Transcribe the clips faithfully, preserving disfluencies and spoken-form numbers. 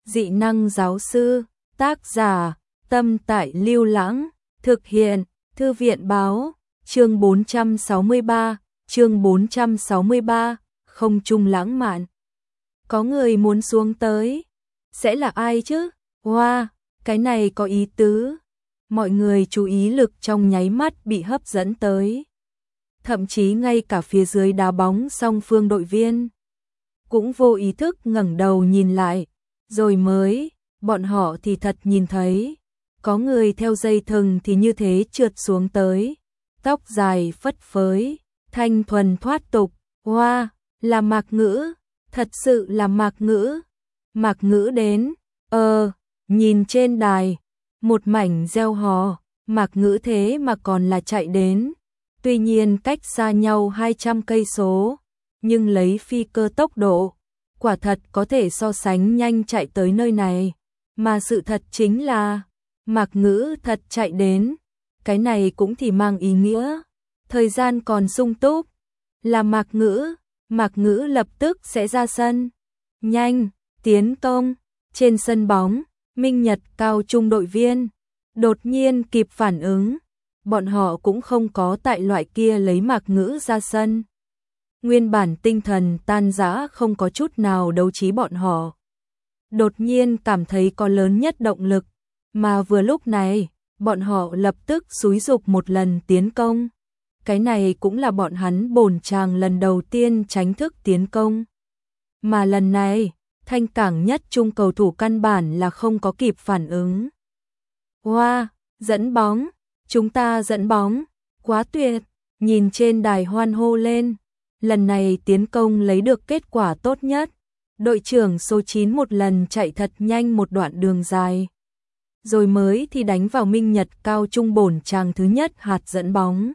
Dị năng giáo sư, tác giả, Tâm Tại Lưu Lãng, thực hiện, Thư viện báo, chương bốn trăm sáu mươi ba, chương bốn trăm sáu mươi ba, không trung lãng mạn. Có người muốn xuống tới, sẽ là ai chứ? Wow, cái này có ý tứ. Mọi người chú ý lực trong nháy mắt bị hấp dẫn tới. Thậm chí ngay cả phía dưới đá bóng song phương đội viên cũng vô ý thức ngẩng đầu nhìn lại, rồi mới, bọn họ thì thật nhìn thấy, có người theo dây thừng thì như thế trượt xuống tới, tóc dài phất phới, thanh thuần thoát tục, hoa, wow, là Mạc Ngữ, thật sự là Mạc Ngữ, Mạc Ngữ đến, ờ, nhìn trên đài, một mảnh reo hò, Mạc Ngữ thế mà còn là chạy đến, tuy nhiên cách xa nhau hai trăm cây số, nhưng lấy phi cơ tốc độ, quả thật có thể so sánh nhanh chạy tới nơi này, mà sự thật chính là, Mạc Ngữ thật chạy đến, cái này cũng thì mang ý nghĩa, thời gian còn sung túc, là Mạc Ngữ, Mạc Ngữ lập tức sẽ ra sân, nhanh, tiến công, trên sân bóng, Minh Nhật cao trung đội viên, đột nhiên kịp phản ứng, bọn họ cũng không có tại loại kia lấy Mạc Ngữ ra sân. Nguyên bản tinh thần tan rã không có chút nào đấu trí bọn họ. Đột nhiên cảm thấy có lớn nhất động lực, mà vừa lúc này, bọn họ lập tức xúi dục một lần tiến công. Cái này cũng là bọn hắn bổn chàng lần đầu tiên tránh thức tiến công. Mà lần này, thanh cảng nhất trung cầu thủ căn bản là không có kịp phản ứng. Wow, dẫn bóng, chúng ta dẫn bóng, quá tuyệt, nhìn trên đài hoan hô lên. Lần này tiến công lấy được kết quả tốt nhất. Đội trưởng số chín một lần chạy thật nhanh một đoạn đường dài. Rồi mới thì đánh vào Minh Nhật cao trung bổn chàng thứ nhất hạt dẫn bóng.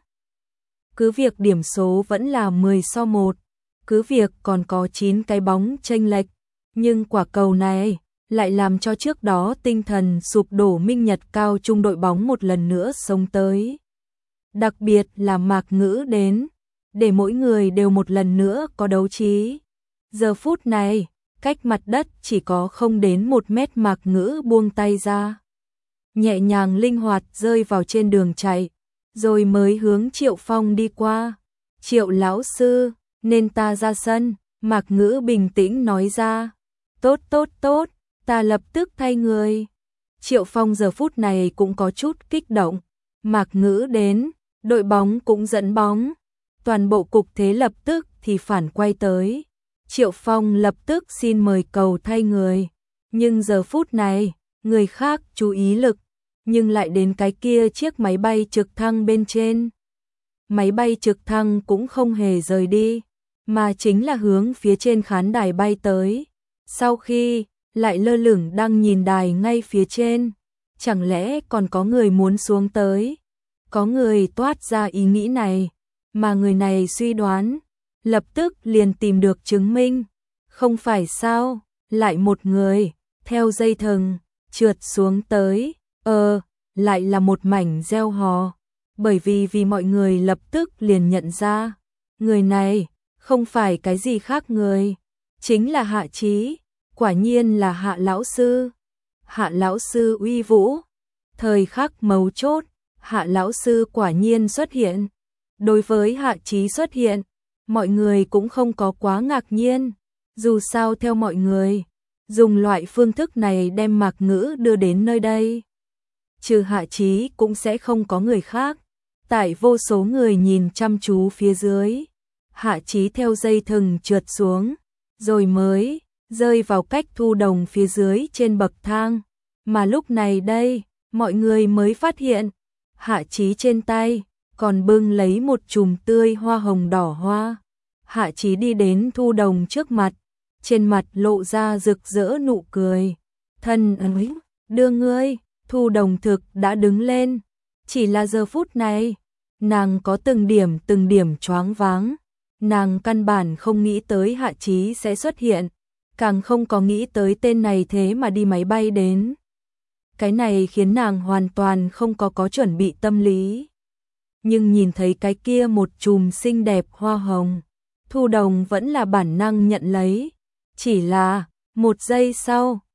Cứ việc điểm số vẫn là mười so một, cứ việc còn có chín cái bóng chênh lệch, nhưng quả cầu này lại làm cho trước đó tinh thần sụp đổ Minh Nhật cao trung đội bóng một lần nữa sống tới. Đặc biệt là Mạc Ngữ đến, để mỗi người đều một lần nữa có đấu trí. Giờ phút này, cách mặt đất chỉ có không đến một mét, Mạc Ngữ buông tay ra. Nhẹ nhàng linh hoạt rơi vào trên đường chạy, rồi mới hướng Triệu Phong đi qua. Triệu lão sư, nên ta ra sân, Mạc Ngữ bình tĩnh nói ra. Tốt tốt tốt, ta lập tức thay người. Triệu Phong giờ phút này cũng có chút kích động. Mạc Ngữ đến, đội bóng cũng dẫn bóng. Toàn bộ cục thế lập tức thì phản quay tới. Triệu Phong lập tức xin mời cầu thay người. Nhưng giờ phút này, người khác chú ý lực, nhưng lại đến cái kia chiếc máy bay trực thăng bên trên. Máy bay trực thăng cũng không hề rời đi, mà chính là hướng phía trên khán đài bay tới. Sau khi, lại lơ lửng đang nhìn đài ngay phía trên. Chẳng lẽ còn có người muốn xuống tới? Có người toát ra ý nghĩ này. Mà người này suy đoán, lập tức liền tìm được chứng minh. Không phải sao, lại một người, theo dây thừng, trượt xuống tới, ờ, lại là một mảnh reo hò. Bởi vì vì mọi người lập tức liền nhận ra, người này, không phải cái gì khác người, chính là Hạ Chí, quả nhiên là Hạ lão sư. Hạ lão sư uy vũ, thời khắc mấu chốt, Hạ lão sư quả nhiên xuất hiện. Đối với Hạ Chí xuất hiện, mọi người cũng không có quá ngạc nhiên, dù sao theo mọi người, dùng loại phương thức này đem Mạc Ngữ đưa đến nơi đây. Trừ Hạ Chí cũng sẽ không có người khác, tại vô số người nhìn chăm chú phía dưới, Hạ Chí theo dây thừng trượt xuống, rồi mới rơi vào cách Thu Đồng phía dưới trên bậc thang, mà lúc này đây, mọi người mới phát hiện, Hạ Chí trên tay còn bưng lấy một chùm tươi hoa hồng đỏ hoa. Hạ Chí đi đến Thu Đồng trước mặt, trên mặt lộ ra rực rỡ nụ cười. Thân ơi, đưa ngươi, Thu Đồng thực đã đứng lên. Chỉ là giờ phút này, nàng có từng điểm từng điểm choáng váng. Nàng căn bản không nghĩ tới Hạ Chí sẽ xuất hiện, càng không có nghĩ tới tên này thế mà đi máy bay đến. Cái này khiến nàng hoàn toàn không có có chuẩn bị tâm lý. Nhưng nhìn thấy cái kia một chùm xinh đẹp hoa hồng, Thu Đồng vẫn là bản năng nhận lấy. Chỉ là, một giây sau,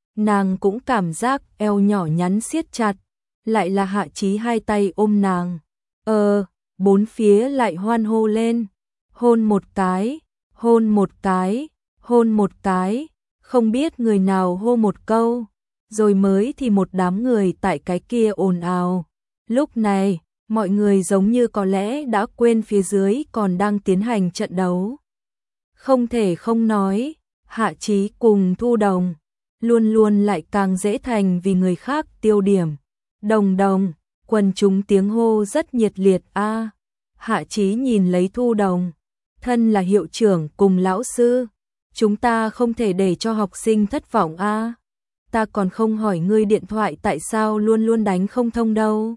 nàng cũng cảm giác eo nhỏ nhắn siết chặt, lại là Hạ Chí hai tay ôm nàng. Ờ, bốn phía lại hoan hô lên, hôn một cái, hôn một cái, hôn một cái, không biết người nào hô một câu, rồi mới thì một đám người tại cái kia ồn ào. Lúc này, mọi người giống như có lẽ đã quên phía dưới còn đang tiến hành trận đấu. Không thể không nói, Hạ Chí cùng Thu Đồng luôn luôn lại càng dễ thành vì người khác tiêu điểm. Đồng đồng, quần chúng tiếng hô rất nhiệt liệt a. Hạ Chí nhìn lấy Thu Đồng, thân là hiệu trưởng cùng lão sư, chúng ta không thể để cho học sinh thất vọng a. Ta còn không hỏi ngươi điện thoại tại sao luôn luôn đánh không thông đâu.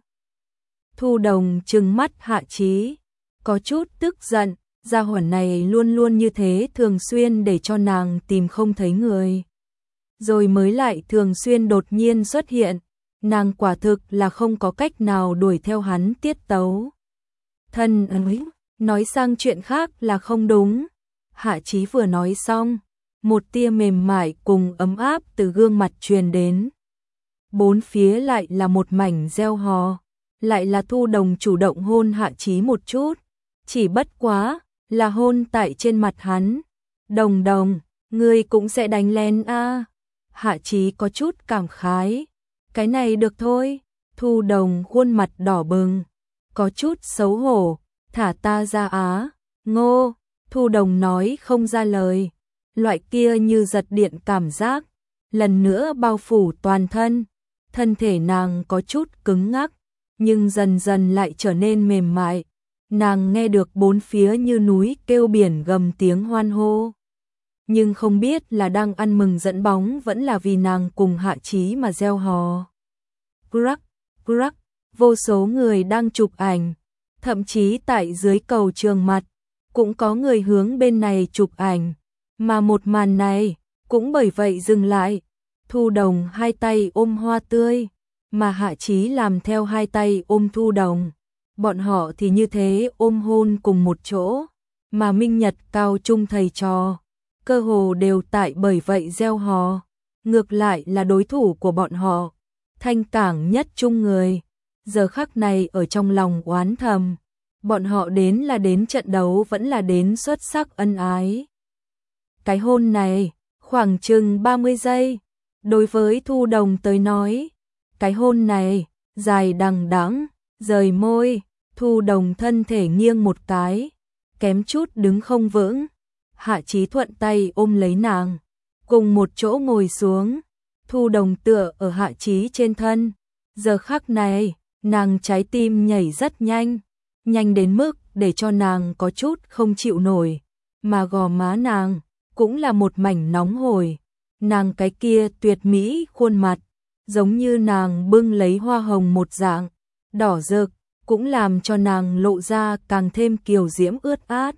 Thu Đồng trừng mắt Hạ Chí, có chút tức giận, gia hỏa này luôn luôn như thế, thường xuyên để cho nàng tìm không thấy người. Rồi mới lại thường xuyên đột nhiên xuất hiện, nàng quả thực là không có cách nào đuổi theo hắn tiết tấu. Thân ấy, nói sang chuyện khác là không đúng. Hạ Chí vừa nói xong, một tia mềm mại cùng ấm áp từ gương mặt truyền đến. Bốn phía lại là một mảnh reo hò, lại là Thu Đồng chủ động hôn Hạ Chí một chút, chỉ bất quá là hôn tại trên mặt hắn. Đồng đồng, ngươi cũng sẽ đánh lén a. Hạ Chí có chút cảm khái, cái này được thôi. Thu Đồng khuôn mặt đỏ bừng, có chút xấu hổ, thả ta ra á. Ngô, Thu Đồng nói không ra lời, loại kia như giật điện cảm giác lần nữa bao phủ toàn thân. Thân thể nàng có chút cứng ngắc, nhưng dần dần lại trở nên mềm mại. Nàng nghe được bốn phía như núi kêu biển gầm tiếng hoan hô, nhưng không biết là đang ăn mừng dẫn bóng vẫn là vì nàng cùng Hạ Chí mà reo hò. Crack, crack, vô số người đang chụp ảnh, thậm chí tại dưới cầu trường mặt cũng có người hướng bên này chụp ảnh, mà một màn này cũng bởi vậy dừng lại. Thu Đồng hai tay ôm hoa tươi, mà Hạ Chí làm theo hai tay ôm Thu Đồng. Bọn họ thì như thế ôm hôn cùng một chỗ, mà Minh Nhật cao trung thầy trò cơ hồ đều tại bởi vậy reo hò. Ngược lại là đối thủ của bọn họ, Thanh Cảng Nhất Trung người, giờ khắc này ở trong lòng oán thầm, bọn họ đến là đến trận đấu vẫn là đến xuất sắc ân ái. Cái hôn này, khoảng chừng ba mươi giây, đối với Thu Đồng tới nói, cái hôn này, dài đằng đẵng, rời môi, Thu Đồng thân thể nghiêng một cái, kém chút đứng không vững. Hạ Chí thuận tay ôm lấy nàng, cùng một chỗ ngồi xuống. Thu Đồng tựa ở Hạ Chí trên thân. Giờ khắc này, nàng trái tim nhảy rất nhanh, nhanh đến mức để cho nàng có chút không chịu nổi, mà gò má nàng cũng là một mảnh nóng hổi. Nàng cái kia tuyệt mỹ khuôn mặt, giống như nàng bưng lấy hoa hồng một dạng, đỏ rực, cũng làm cho nàng lộ ra càng thêm kiều diễm ướt át.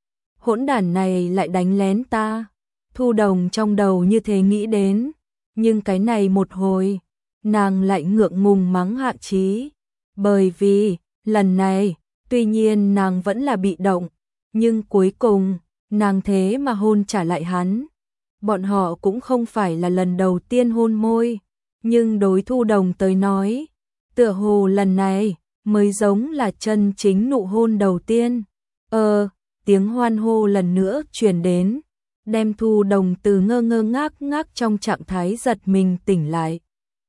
Hỗn đản này lại đánh lén ta. Thu Đồng trong đầu như thế nghĩ đến, nhưng cái này một hồi, nàng lại ngượng ngùng mắng Hạ Chí, bởi vì lần này, tuy nhiên nàng vẫn là bị động, nhưng cuối cùng, nàng thế mà hôn trả lại hắn. Bọn họ cũng không phải là lần đầu tiên hôn môi, nhưng đối Thu Đồng tới nói, tựa hồ lần này mới giống là chân chính nụ hôn đầu tiên. Ờ, tiếng hoan hô lần nữa truyền đến, đem Thu Đồng từ ngơ ngơ ngác ngác trong trạng thái giật mình tỉnh lại.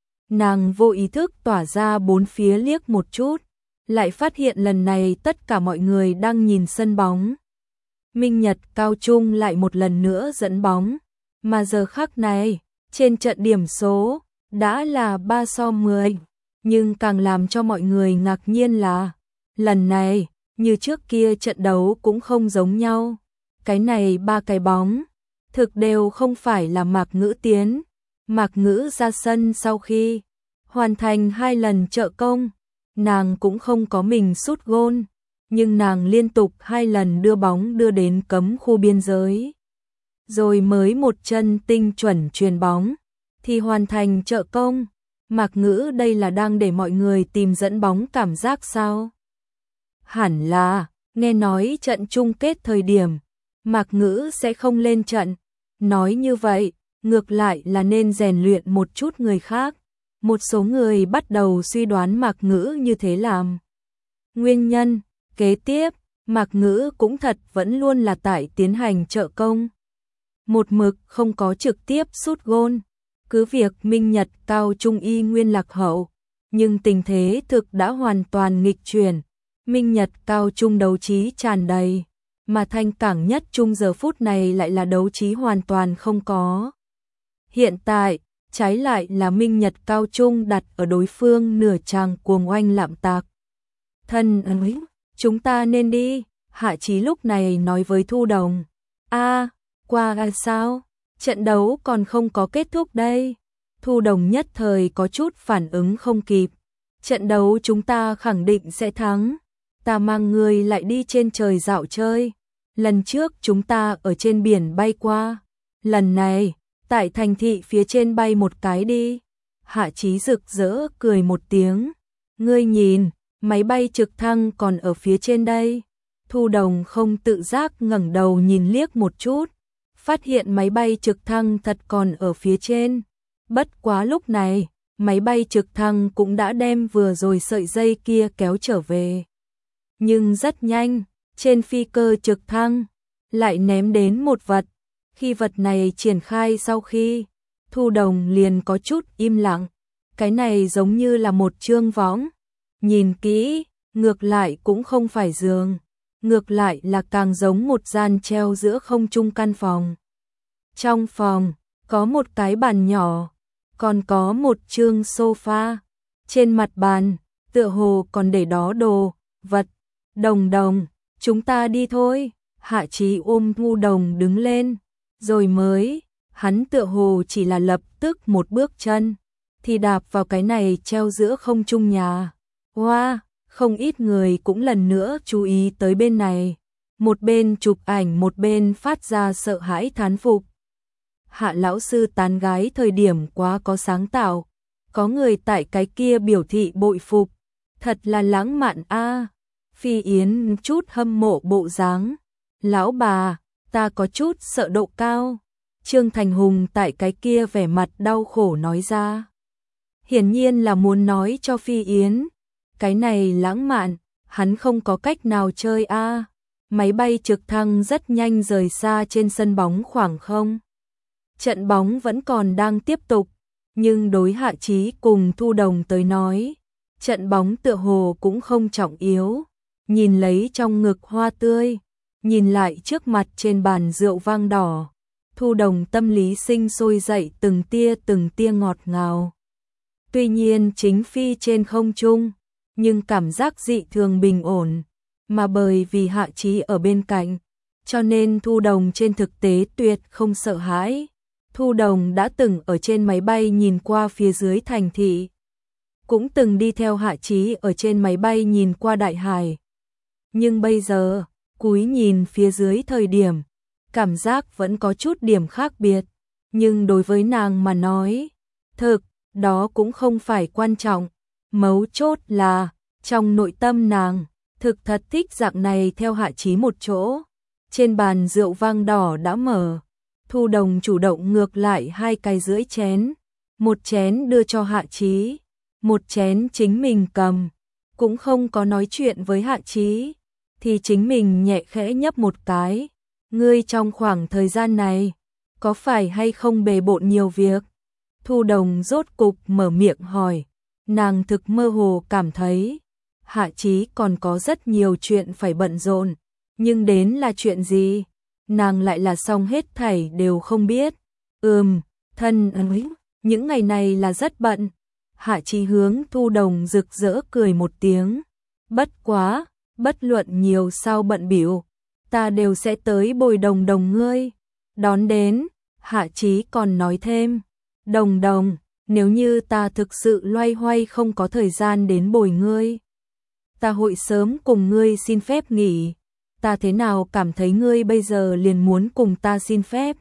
Nàng vô ý thức tỏa ra bốn phía liếc một chút, lại phát hiện lần này tất cả mọi người đang nhìn sân bóng. Minh Nhật cao trung lại một lần nữa dẫn bóng, mà giờ khắc này, trên trận điểm số đã là ba so mười, nhưng càng làm cho mọi người ngạc nhiên là lần này, như trước kia trận đấu cũng không giống nhau. Cái này ba cái bóng thực đều không phải là Mạc Ngữ tiến. Mạc Ngữ ra sân sau khi hoàn thành hai lần trợ công, nàng cũng không có mình sút gôn, nhưng nàng liên tục hai lần đưa bóng đưa đến cấm khu biên giới, rồi mới một chân tinh chuẩn chuyền bóng thì hoàn thành trợ công. Mạc Ngữ đây là đang để mọi người tìm dẫn bóng cảm giác sao? Hẳn là, nghe nói trận chung kết thời điểm, Mạc Ngữ sẽ không lên trận. Nói như vậy, ngược lại là nên rèn luyện một chút người khác. Một số người bắt đầu suy đoán Mạc Ngữ như thế làm nguyên nhân. Kế tiếp, Mạc Ngữ cũng thật vẫn luôn là tại tiến hành trợ công. Một mực không có trực tiếp sút gôn. Cứ việc Minh Nhật Cao Trung y nguyên lạc hậu, nhưng tình thế thực đã hoàn toàn nghịch chuyển. Minh Nhật Cao Trung đấu trí tràn đầy, mà Thanh Cảng Nhất Trung giờ phút này lại là đấu trí hoàn toàn không có. Hiện tại, trái lại là Minh Nhật Cao Trung đặt ở đối phương nửa tràng cuồng oanh lạm tạc. Thân ơi, chúng ta nên đi, Hạ Chí lúc này nói với Thu Đồng. A, qua à, sao? Trận đấu còn không có kết thúc đây. Thu Đồng nhất thời có chút phản ứng không kịp. Trận đấu chúng ta khẳng định sẽ thắng. Ta mang người lại đi trên trời dạo chơi. Lần trước chúng ta ở trên biển bay qua. Lần này, tại thành thị phía trên bay một cái đi. Hạ Chí rực rỡ cười một tiếng. Ngươi nhìn, máy bay trực thăng còn ở phía trên đây. Thu Đồng không tự giác ngẩng đầu nhìn liếc một chút. Phát hiện máy bay trực thăng thật còn ở phía trên. Bất quá lúc này, máy bay trực thăng cũng đã đem vừa rồi sợi dây kia kéo trở về. Nhưng rất nhanh, trên phi cơ trực thăng, lại ném đến một vật. Khi vật này triển khai sau khi, Thu Đồng liền có chút im lặng. Cái này giống như là một chương võng. Nhìn kỹ, ngược lại cũng không phải giường. Ngược lại là càng giống một gian treo giữa không trung căn phòng. Trong phòng, có một cái bàn nhỏ, còn có một chương sofa. Trên mặt bàn, tựa hồ còn để đó đồ, vật. Đồng Đồng, chúng ta đi thôi. Hạ Chí ôm Thu Đồng đứng lên, rồi mới, hắn tựa hồ chỉ là lập tức một bước chân, thì đạp vào cái này treo giữa không trung nhà. Wow, không ít người cũng lần nữa chú ý tới bên này. Một bên chụp ảnh một bên phát ra sợ hãi thán phục. Hạ lão sư tán gái thời điểm quá có sáng tạo. Có người tại cái kia biểu thị bội phục. Thật là lãng mạn a. Phi Yến chút hâm mộ bộ dáng. Lão bà, ta có chút sợ độ cao. Trương Thành Hùng tại cái kia vẻ mặt đau khổ nói ra. Hiển nhiên là muốn nói cho Phi Yến. Cái này lãng mạn, hắn không có cách nào chơi a. Máy bay trực thăng rất nhanh rời xa trên sân bóng khoảng không. Trận bóng vẫn còn đang tiếp tục, nhưng đối Hạ Chí cùng Thu Đồng tới nói, trận bóng tựa hồ cũng không trọng yếu. Nhìn lấy trong ngực hoa tươi, nhìn lại trước mặt trên bàn rượu vang đỏ, Thu Đồng tâm lý sinh sôi dậy từng tia từng tia ngọt ngào. Tuy nhiên chính phi trên không trung, nhưng cảm giác dị thường bình ổn, mà bởi vì Hạ Chí ở bên cạnh, cho nên Thu Đồng trên thực tế tuyệt không sợ hãi. Thu Đồng đã từng ở trên máy bay nhìn qua phía dưới thành thị, cũng từng đi theo Hạ Chí ở trên máy bay nhìn qua đại hải. Nhưng bây giờ, cúi nhìn phía dưới thời điểm, cảm giác vẫn có chút điểm khác biệt. Nhưng đối với nàng mà nói, thực, đó cũng không phải quan trọng. Mấu chốt là, trong nội tâm nàng, thực thật thích dạng này theo Hạ Chí một chỗ. Trên bàn rượu vang đỏ đã mở. Thu Đồng chủ động ngược lại hai cái rưỡi chén. Một chén đưa cho Hạ Chí, một chén chính mình cầm. Cũng không có nói chuyện với Hạ Chí, thì chính mình nhẹ khẽ nhấp một cái. Ngươi trong khoảng thời gian này, có phải hay không bề bộn nhiều việc? Thu Đồng rốt cục mở miệng hỏi. Nàng thực mơ hồ cảm thấy Hạ Chí còn có rất nhiều chuyện phải bận rộn, nhưng đến là chuyện gì, nàng lại là xong hết thảy đều không biết. Ừm, thân ơi, những ngày này là rất bận. Hạ Chí hướng Thu Đồng rực rỡ cười một tiếng. Bất quá, bất luận nhiều sao bận bịu, ta đều sẽ tới bồi Đồng Đồng ngươi. Đón đến, Hạ Chí còn nói thêm, Đồng Đồng, nếu như ta thực sự loay hoay không có thời gian đến bồi ngươi, ta hội sớm cùng ngươi xin phép nghỉ. Ta thế nào cảm thấy ngươi bây giờ liền muốn cùng ta xin phép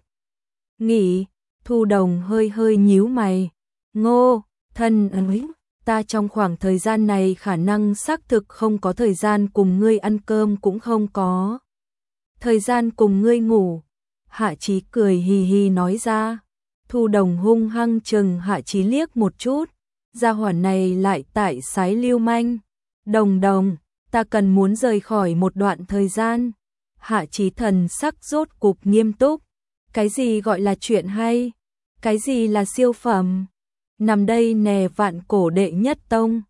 nghỉ? Thu Đồng hơi hơi nhíu mày. Ngô, thân ơi, ta trong khoảng thời gian này khả năng xác thực không có thời gian cùng ngươi ăn cơm, cũng không có thời gian cùng ngươi ngủ. Hạ Chí cười hì hì nói ra. Thu Đồng hung hăng chừng Hạ Chí liếc một chút, gia hỏa này lại tại sái lưu manh. Đồng đồng, ta cần muốn rời khỏi một đoạn thời gian. Hạ Chí thần sắc rốt cục nghiêm túc. Cái gì gọi là chuyện hay? Cái gì là siêu phẩm? Nằm đây nè vạn cổ đệ nhất tông.